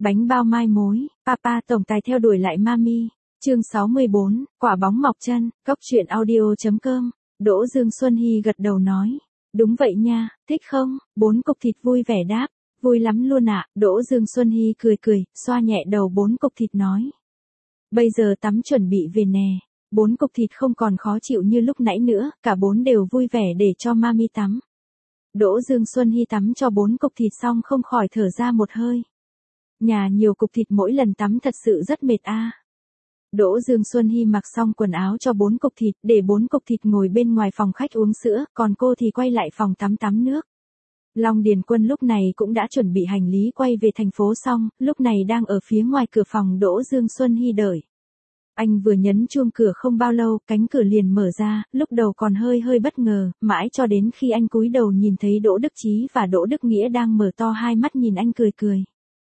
Bánh bao mai mối, Papa tổng tài theo đuổi lại Mami. Chương 64, quả bóng mọc chân, Cóc truyện audio.com. Đỗ Dương Xuân Hy gật đầu nói. Đúng vậy nha, thích không? 4 cục thịt vui vẻ đáp. Vui lắm luôn ạ. Đỗ Dương Xuân Hy cười cười, xoa nhẹ đầu 4 cục thịt nói. Bây giờ tắm chuẩn bị về nè. 4 cục thịt không còn khó chịu như lúc nãy nữa, cả 4 đều vui vẻ để cho Mami tắm. Đỗ Dương Xuân Hy tắm cho 4 cục thịt xong không khỏi thở ra một hơi. Nhà nhiều cục thịt mỗi lần tắm thật sự rất mệt a. Đỗ Dương Xuân Hy mặc xong quần áo cho 4 cục thịt, để 4 cục thịt ngồi bên ngoài phòng khách uống sữa, còn cô thì quay lại phòng tắm nước. Long Điền Quân lúc này cũng đã chuẩn bị hành lý quay về thành phố xong, lúc này đang ở phía ngoài cửa phòng Đỗ Dương Xuân Hy đợi. Anh vừa nhấn chuông cửa không bao lâu, cánh cửa liền mở ra, lúc đầu còn hơi bất ngờ, mãi cho đến khi anh cúi đầu nhìn thấy Đỗ Đức Chí và Đỗ Đức Nghĩa đang mở to hai mắt nhìn anh cười.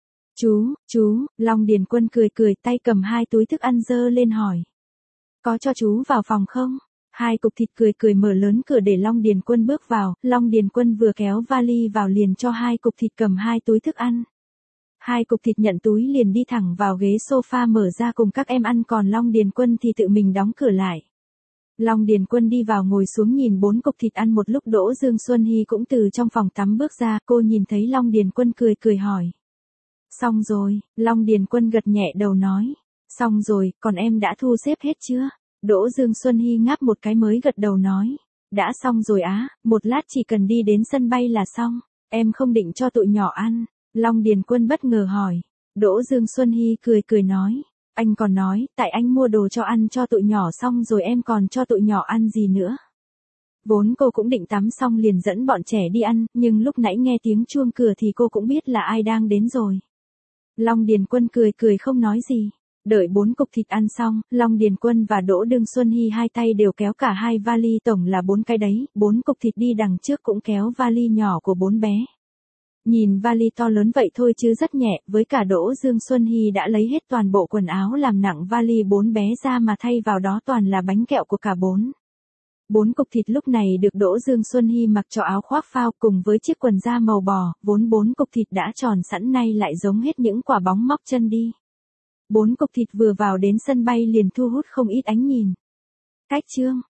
Chú, Long Điền Quân cười tay cầm 2 túi thức ăn dơ lên hỏi. Có cho chú vào phòng không? 2 cục thịt cười mở lớn cửa để Long Điền Quân bước vào, Long Điền Quân vừa kéo vali vào liền cho 2 cục thịt cầm 2 túi thức ăn. 2 cục thịt nhận túi liền đi thẳng vào ghế sofa mở ra cùng các em ăn, còn Long Điền Quân thì tự mình đóng cửa lại. Long Điền Quân đi vào ngồi xuống nhìn 4 cục thịt ăn một lúc. Đỗ Dương Xuân Hy cũng từ trong phòng tắm bước ra, cô nhìn thấy Long Điền Quân cười hỏi. Xong rồi, Long Điền Quân gật nhẹ đầu nói. Xong rồi, còn em đã thu xếp hết chưa? Đỗ Dương Xuân Hy ngáp một cái mới gật đầu nói. Đã xong rồi á, một lát chỉ cần đi đến sân bay là xong. Em không định cho tụi nhỏ ăn? Long Điền Quân bất ngờ hỏi. Đỗ Dương Xuân Hy cười nói. Anh còn nói, tại anh mua đồ cho ăn cho tụi nhỏ xong rồi em còn cho tụi nhỏ ăn gì nữa. Vốn cô cũng định tắm xong liền dẫn bọn trẻ đi ăn, nhưng lúc nãy nghe tiếng chuông cửa thì cô cũng biết là ai đang đến rồi. Long Điền Quân cười không nói gì. Đợi 4 cục thịt ăn xong, Long Điền Quân và Đỗ Dương Xuân Hy hai tay đều kéo cả 2 vali, tổng là 4 cái đấy, 4 cục thịt đi đằng trước cũng kéo vali nhỏ của 4 bé. Nhìn vali to lớn vậy thôi chứ rất nhẹ, với cả Đỗ Dương Xuân Hy đã lấy hết toàn bộ quần áo làm nặng vali 4 bé ra mà thay vào đó toàn là bánh kẹo của cả 4 cục thịt lúc này được Đỗ Dương Xuân Hy mặc cho áo khoác phao cùng với chiếc quần da màu bò, vốn 4 cục thịt đã tròn sẵn nay lại giống hết những quả bóng móc chân đi. 4 cục thịt vừa vào đến sân bay liền thu hút không ít ánh nhìn. Cách chương